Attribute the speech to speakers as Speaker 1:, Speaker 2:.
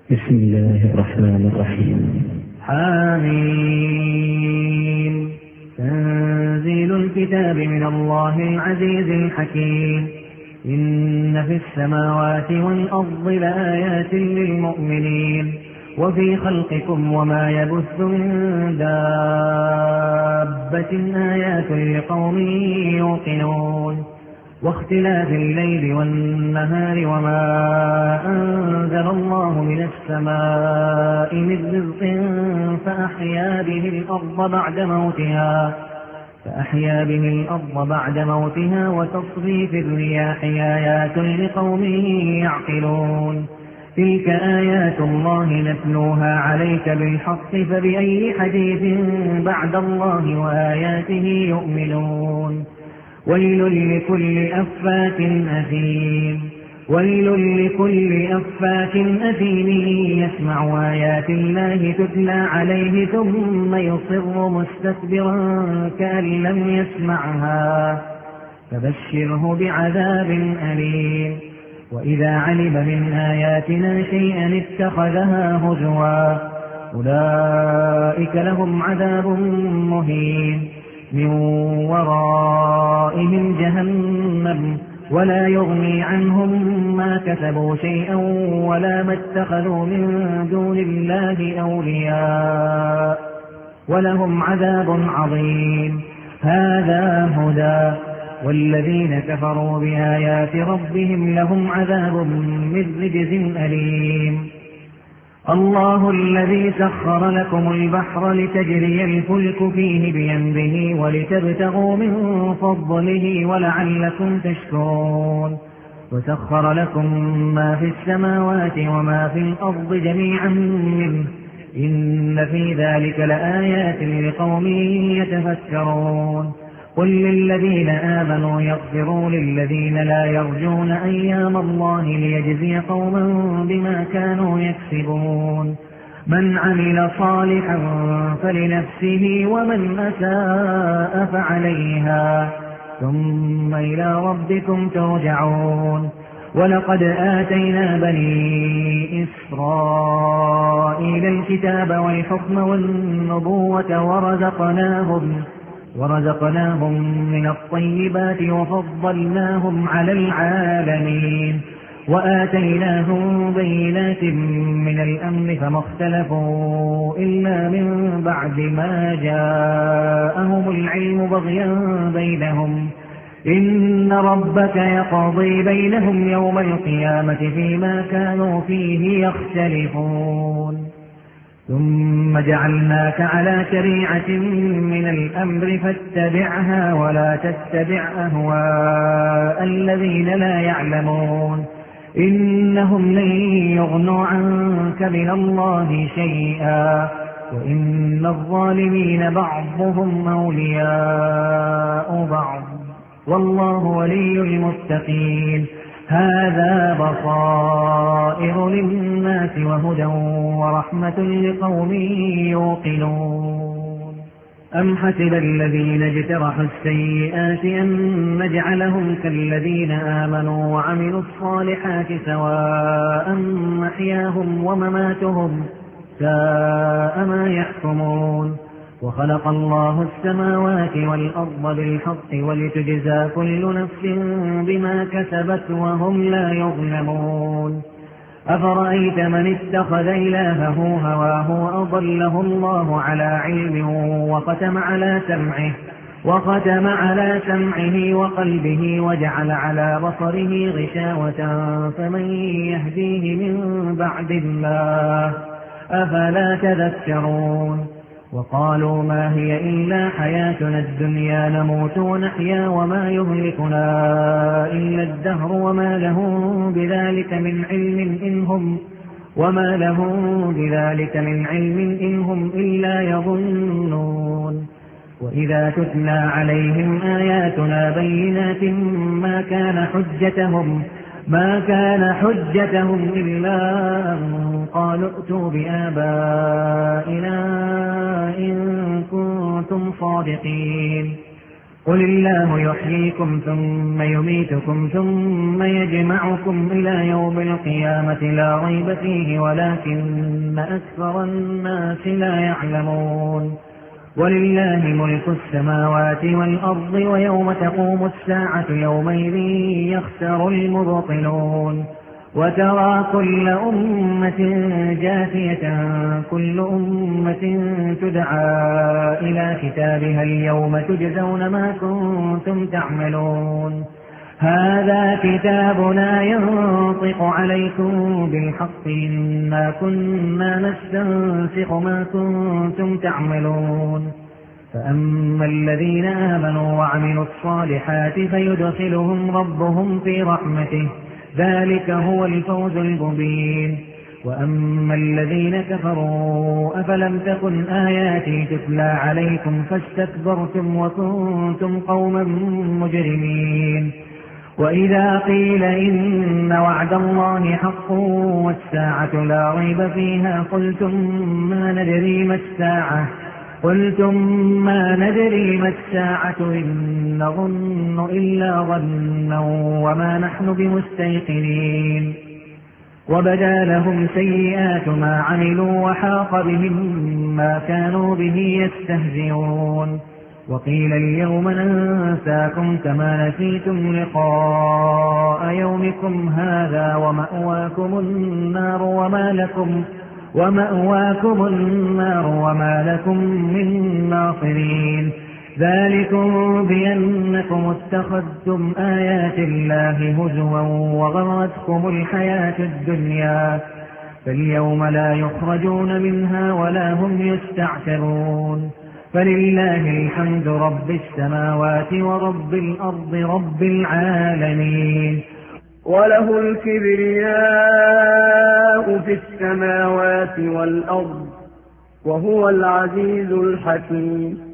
Speaker 1: بسم الله الرحمن الرحيم.
Speaker 2: حميم. تنزيل الكتاب من الله العزيز الحكيم. إن في السماوات والأرض لآيات للمؤمنين وفي خلقكم وما يبث من دابة آيات لقوم يوقنون واختلاف الليل والنهار وما أنزل الله من السماء من رزق فأحيا به الأرض بعد موتها وتصريف الرياح آيات لقوم يعقلون. تلك آيات الله نتلوها عليك بالحق فبأي حديث بعد الله وآياته يؤمنون. ويل لكل أفاك أثيم يسمع آيات الله تتلى عليه ثم يصر مستكبرا كأن لم يسمعها فبشره بعذاب أليم. وإذا علم من آياتنا شيئا اتخذها هزوا أولئك لهم عذاب مهين من ورائهم جهنم ولا يغني عنهم ما كسبوا شيئا ولا ما اتخذوا من دون الله أولياء ولهم عذاب عظيم. هذا هدى والذين كفروا بآيات ربهم لهم عذاب من رجز أليم. الله الذي سخر لكم البحر لتجري الفلك فيه بيمره ولتبتغوا من فضله ولعلكم تشكرون. وسخر لكم ما في السماوات وما في الأرض جميعا منه إن في ذلك لآيات لقوم يتفكرون. قل للذين آمنوا يغفروا للذين لا يرجون أيام الله ليجزي قوما بما كانوا يكسبون. من عمل صالحا فلنفسه ومن أساء فعليها ثم إلى ربكم ترجعون. ولقد آتينا بني إسرائيل الكتاب والحكم والنبوة ورزقناهم من الطيبات وفضلناهم على العالمين وآتيناهم بينات من الأمر فما اختلفوا إلا من بعد ما جاءهم العلم بغيا بينهم. إن ربك يقضي بينهم يوم القيامة فيما كانوا فيه يختلفون. ثم جعلناك على شريعة من الأمر فاتبعها ولا تتبع أهواء الذين لا يعلمون إنهم لن يغنوا عنك من الله شيئا وإن الظالمين بعضهم أولياء بعض والله ولي المتقين. هذا بصائر للناس وهدى ورحمة لقوم يوقنون. أم حسب الذين اجترحوا السيئات أن نجعلهم كالذين آمنوا وعملوا الصالحات سواء محياهم ومماتهم ساء ما يحكمون. وخلق الله السماوات والأرض بالحق ولتجزى كل نفس بما كسبت وهم لا يظلمون. أفرأيت من اتخذ إلهه هواه وأضله الله على علم وختم على سمعه وقلبه وجعل على بصره غشاوة فمن يهديه من بعد الله أفلا تذكرون. وقالوا ما هي إلا حياتنا الدنيا نموت ونحيا وما يهلكنا إلا الدهر وما لهم بذلك من علم إن هم إلا يظنون. وإذا تتلى عليهم آياتنا بينات ما كان حجتهم إلا أن قالوا ائتوا بآبائنا إن كنتم صادقين. قل الله يحييكم ثم يميتكم ثم يجمعكم إلى يوم القيامة لا ريب فيه ولكن أكثر الناس لا يعلمون ولله ملك السماوات والأرض ويوم تقوم الساعة يومئذ يخسر المبطلون وترى كل أمة جاثية كل أمة تدعى إلى كتابها اليوم تجزون ما كنتم تعملون هذا كتابنا ينطق عليكم بالحق إنا كنا نستنسخ ما كنتم تعملون فأما الذين آمنوا وعملوا الصالحات فيدخلهم ربهم في رحمته ذلك هو الفوز المبين وأما الذين كفروا أفلم تكن آياتي تتلى عليكم فاستكبرتم وكنتم قوما مجرمين وإذا قيل إن وعد الله حق والساعة لا ريب فيها قلتم ما ندري ما الساعة إن نظن إلا ظنا وما نحن بمستيقنين وبدا لهم سيئات ما عملوا وحاق بهم ما كانوا به يستهزئون وقيل اليوم ننساكم كما نسيتم لقاء يومكم هذا ومأواكم النار وما لكم من ناصرين ذلكم بأنكم اتخذتم آيات الله هزوا وغرتكم الحياة الدنيا فاليوم لا يخرجون منها ولا هم يستعتبون فلله الحمد رب السماوات ورب الأرض رب العالمين
Speaker 3: وله الكبرياء في السماوات والأرض وهو العزيز الحكيم